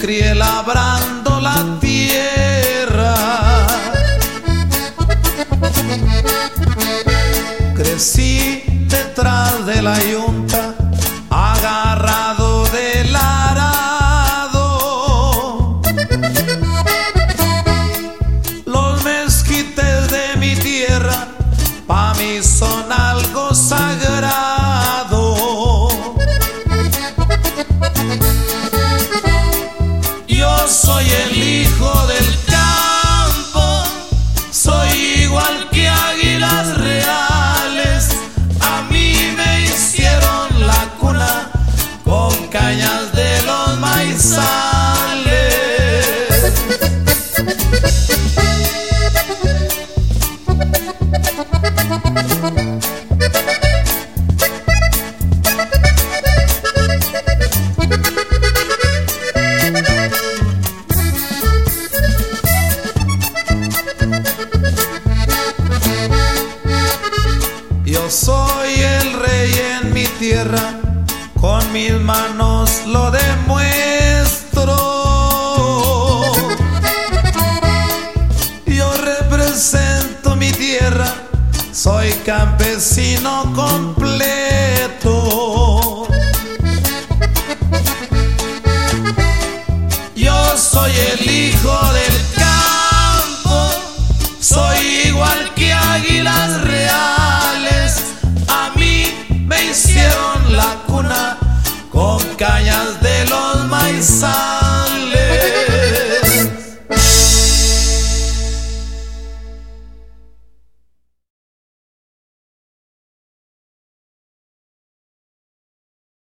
crié labrando la tierra. Crecí detrás de la yunta, agarrado del arado. Los mezquites de mi tierra pa' mí son algo sagrado. Yo soy el hijo del campo, soy igual que águilas reales. A mí me hicieron la cuna con cañas de los maizales. Yo soy el rey en mi tierra, con mis manos lo demuestro. Yo represento mi tierra, soy campesino completo. Yo soy el hijo del campo, soy igual que águilas reales. A mí me hicieron la cuna con cañas de los maizales.